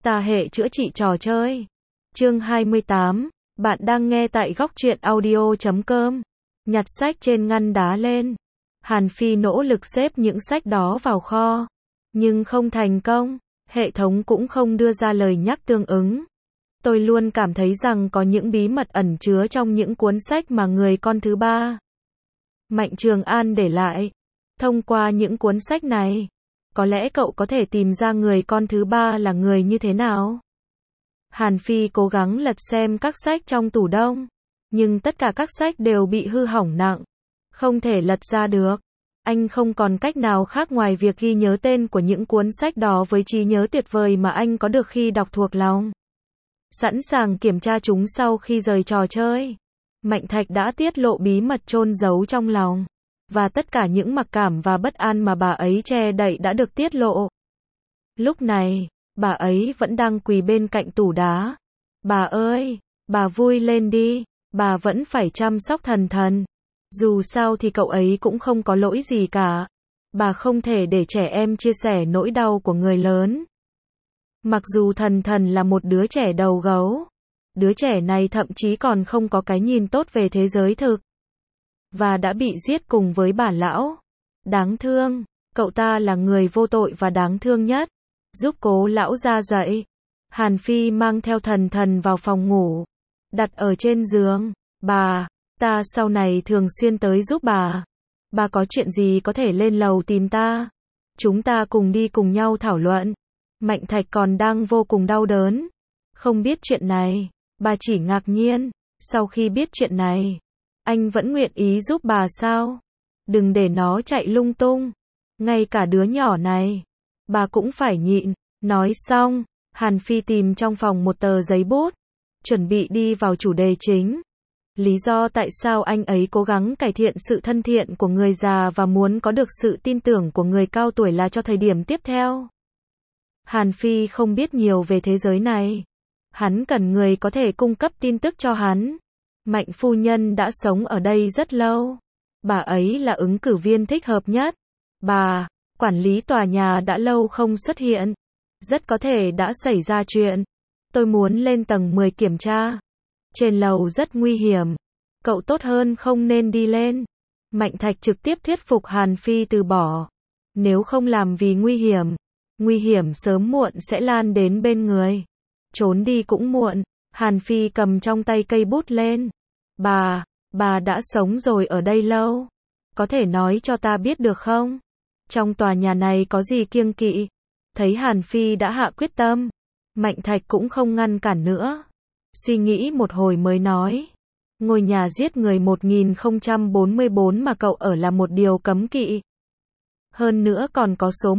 Ta hệ chữa trị trò chơi. Chương 28, bạn đang nghe tại góc truyện audio.com. Nhặt sách trên ngăn đá lên. Hàn Phi nỗ lực xếp những sách đó vào kho, nhưng không thành công, hệ thống cũng không đưa ra lời nhắc tương ứng. Tôi luôn cảm thấy rằng có những bí mật ẩn chứa trong những cuốn sách mà người con thứ ba, Mạnh Trường An để lại. Thông qua những cuốn sách này, có lẽ cậu có thể tìm ra người con thứ ba là người như thế nào. Hàn Phi cố gắng lật xem các sách trong tủ đông, nhưng tất cả các sách đều bị hư hỏng nặng, không thể lật ra được. Anh không còn cách nào khác ngoài việc ghi nhớ tên của những cuốn sách đó với trí nhớ tuyệt vời mà anh có được khi đọc thuộc lòng. Sẵn sàng kiểm tra chúng sau khi rời trò chơi, Mạnh Thạch đã tiết lộ bí mật chôn giấu trong lòng, và tất cả những mặc cảm và bất an mà bà ấy che đậy đã được tiết lộ. Lúc này, bà ấy vẫn đang quỳ bên cạnh tủ đá. Bà ơi, bà vui lên đi, bà vẫn phải chăm sóc Thần Thần. Dù sao thì cậu ấy cũng không có lỗi gì cả. Bà không thể để trẻ em chia sẻ nỗi đau của người lớn. Mặc dù Thần Thần là một đứa trẻ đầu gấu, đứa trẻ này thậm chí còn không có cái nhìn tốt về thế giới thực, và đã bị giết cùng với bà lão. Đáng thương, cậu ta là người vô tội và đáng thương nhất. Giúp Cố lão ra dậy. Hàn Phi mang theo Thần Thần vào phòng ngủ, đặt ở trên giường. Bà, ta sau này thường xuyên tới giúp bà. Bà có chuyện gì có thể lên lầu tìm ta. Chúng ta cùng đi cùng nhau thảo luận. Mạnh Thạch còn đang vô cùng đau đớn, không biết chuyện này. Bà chỉ ngạc nhiên. Sau khi biết chuyện này, anh vẫn nguyện ý giúp bà sao? Đừng để nó chạy lung tung. Ngay cả đứa nhỏ này, bà cũng phải nhịn. Nói xong, Hàn Phi tìm trong phòng một tờ giấy bút, chuẩn bị đi vào chủ đề chính. Lý do tại sao anh ấy cố gắng cải thiện sự thân thiện của người già và muốn có được sự tin tưởng của người cao tuổi là cho thời điểm tiếp theo. Hàn Phi không biết nhiều về thế giới này. Hắn cần người có thể cung cấp tin tức cho hắn. Mạnh phu nhân đã sống ở đây rất lâu. Bà ấy là ứng cử viên thích hợp nhất. Bà, quản lý tòa nhà đã lâu không xuất hiện. Rất có thể đã xảy ra chuyện. Tôi muốn lên tầng 10 kiểm tra. Trên lầu rất nguy hiểm. Cậu tốt hơn không nên đi lên. Mạnh Thạch trực tiếp thuyết phục Hàn Phi từ bỏ. Nếu không làm vì nguy hiểm sớm muộn sẽ lan đến bên người. Trốn đi cũng muộn. Hàn Phi cầm trong tay cây bút lên. Bà đã sống rồi ở đây lâu. Có thể nói cho ta biết được không? Trong tòa nhà này có gì kiêng kỵ? Thấy Hàn Phi đã hạ quyết tâm, Mạnh Thạch cũng không ngăn cản nữa. Suy nghĩ một hồi mới nói. Ngôi nhà giết người 1044 mà cậu ở là một điều cấm kỵ. Hơn nữa còn có số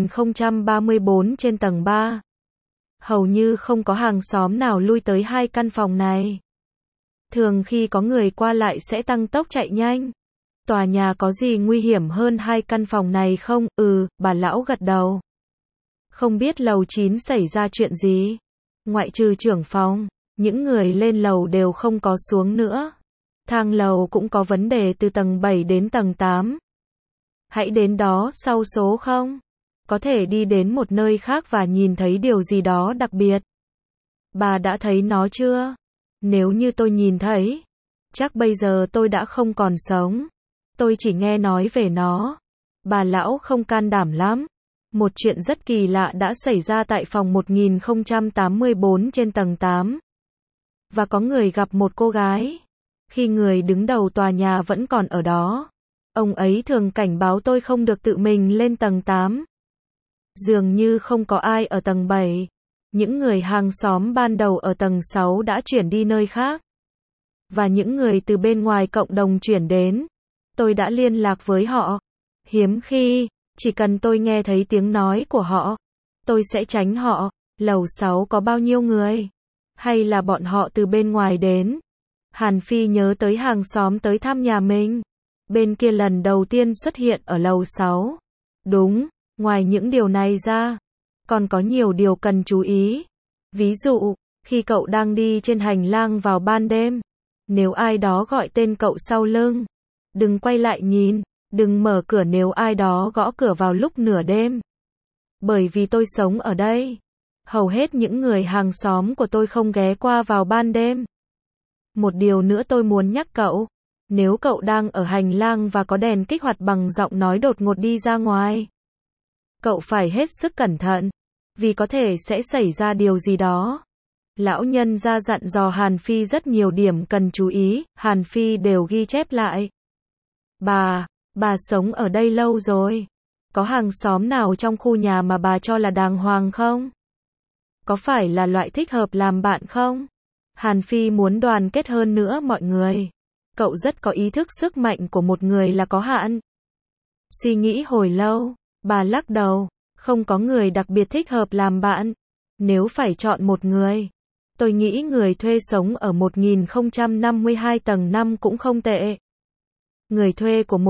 1034 trên tầng 3. Hầu như không có hàng xóm nào lui tới hai căn phòng này. Thường khi có người qua lại sẽ tăng tốc chạy nhanh. Tòa nhà có gì nguy hiểm hơn hai căn phòng này không? Bà lão gật đầu. Không biết lầu 9 xảy ra chuyện gì. Ngoại trừ trưởng phòng, những người lên lầu đều không có xuống nữa. Thang lầu cũng có vấn đề từ tầng 7 đến tầng 8. Hãy đến đó sau số 0. Có thể đi đến một nơi khác và nhìn thấy điều gì đó đặc biệt. Bà đã thấy nó chưa? Nếu như tôi nhìn thấy, chắc bây giờ tôi đã không còn sống. Tôi chỉ nghe nói về nó. Bà lão không can đảm lắm. Một chuyện rất kỳ lạ đã xảy ra tại phòng 1084 trên tầng 8. Và có người gặp một cô gái. Khi người đứng đầu tòa nhà vẫn còn ở đó, ông ấy thường cảnh báo tôi không được tự mình lên tầng 8. Dường như không có ai ở tầng 7. Những người hàng xóm ban đầu ở tầng 6 đã chuyển đi nơi khác. Và những người từ bên ngoài cộng đồng chuyển đến. Tôi đã liên lạc với họ. Hiếm khi, chỉ cần tôi nghe thấy tiếng nói của họ, tôi sẽ tránh họ. Lầu 6 có bao nhiêu người? Hay là bọn họ từ bên ngoài đến? Hàn Phi nhớ tới hàng xóm tới thăm nhà mình. Bên kia lần đầu tiên xuất hiện ở lầu 6. Đúng, ngoài những điều này ra, còn có nhiều điều cần chú ý. Ví dụ, khi cậu đang đi trên hành lang vào ban đêm, nếu ai đó gọi tên cậu sau lưng, đừng quay lại nhìn. Đừng mở cửa nếu ai đó gõ cửa vào lúc nửa đêm. Bởi vì tôi sống ở đây. Hầu hết những người hàng xóm của tôi không ghé qua vào ban đêm. Một điều nữa tôi muốn nhắc cậu. Nếu cậu đang ở hành lang và có đèn kích hoạt bằng giọng nói đột ngột đi ra ngoài, cậu phải hết sức cẩn thận, vì có thể sẽ xảy ra điều gì đó. Lão nhân ra dặn dò Hàn Phi rất nhiều điểm cần chú ý, Hàn Phi đều ghi chép lại. Bà sống ở đây lâu rồi. Có hàng xóm nào trong khu nhà mà bà cho là đàng hoàng không? Có phải là loại thích hợp làm bạn không? Hàn Phi muốn đoàn kết hơn nữa mọi người. Cậu rất có ý thức sức mạnh của một người là có hạn. Suy nghĩ hồi lâu, bà lắc đầu, không có người đặc biệt thích hợp làm bạn. Nếu phải chọn một người, tôi nghĩ người thuê sống ở 1052 tầng 5 cũng không tệ. Người thuê của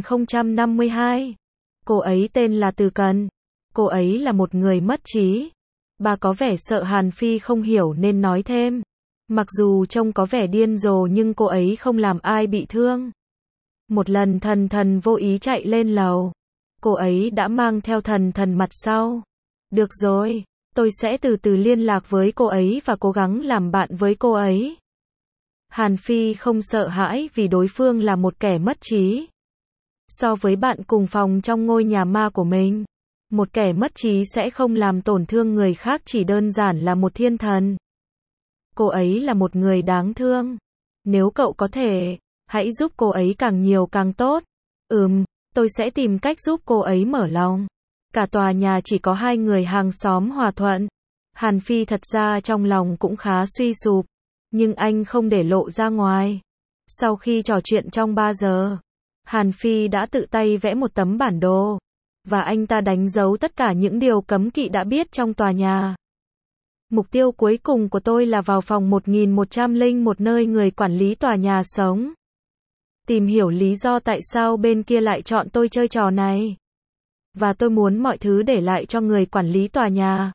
1052. Cô ấy tên là Từ Cần. Cô ấy là một người mất trí. Bà có vẻ sợ Hàn Phi không hiểu nên nói thêm. Mặc dù trông có vẻ điên rồ nhưng cô ấy không làm ai bị thương. Một lần Thần vô ý chạy lên lầu. Cô ấy đã mang theo Thần mặt sau. Được rồi, tôi sẽ từ từ liên lạc với cô ấy và cố gắng làm bạn với cô ấy. Hàn Phi không sợ hãi vì đối phương là một kẻ mất trí. So với bạn cùng phòng trong ngôi nhà ma của mình, một kẻ mất trí sẽ không làm tổn thương người khác, chỉ đơn giản là một thiên thần. Cô ấy là một người đáng thương. Nếu cậu có thể, hãy giúp cô ấy càng nhiều càng tốt. Tôi sẽ tìm cách giúp cô ấy mở lòng. Cả tòa nhà chỉ có 2 người hàng xóm hòa thuận. Hàn Phi thật ra trong lòng cũng khá suy sụp, nhưng anh không để lộ ra ngoài. Sau khi trò chuyện trong 3 giờ, Hàn Phi đã tự tay vẽ một tấm bản đồ, và anh ta đánh dấu tất cả những điều cấm kỵ đã biết trong tòa nhà. Mục tiêu cuối cùng của tôi là vào phòng 1101 nơi người quản lý tòa nhà sống. Tìm hiểu lý do tại sao bên kia lại chọn tôi chơi trò này. Và tôi muốn mọi thứ để lại cho người quản lý tòa nhà.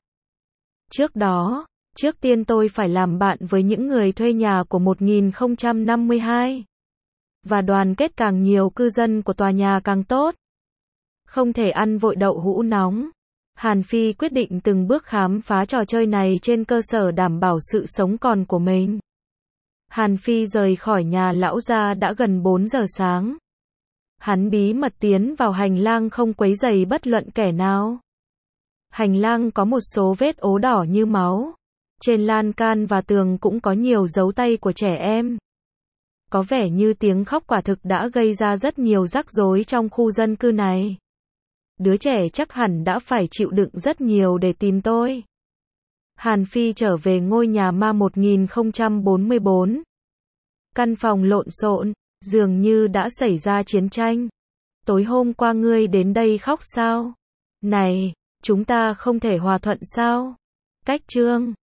Trước tiên tôi phải làm bạn với những người thuê nhà của 1052. Và đoàn kết càng nhiều cư dân của tòa nhà càng tốt. Không thể ăn vội đậu hũ nóng. Hàn Phi quyết định từng bước khám phá trò chơi này trên cơ sở đảm bảo sự sống còn của mình. Hàn Phi rời khỏi nhà lão gia đã gần 4 giờ sáng. Hắn bí mật tiến vào hành lang không quấy rầy bất luận kẻ nào. Hành lang có một số vết ố đỏ như máu. Trên lan can và tường cũng có nhiều dấu tay của trẻ em. Có vẻ như tiếng khóc quả thực đã gây ra rất nhiều rắc rối trong khu dân cư này. Đứa trẻ chắc hẳn đã phải chịu đựng rất nhiều để tìm tôi. Hàn Phi trở về ngôi nhà ma 1044. Căn phòng lộn xộn, dường như đã xảy ra chiến tranh. Tối hôm qua ngươi đến đây khóc sao? Này, chúng ta không thể hòa thuận sao? Cách chương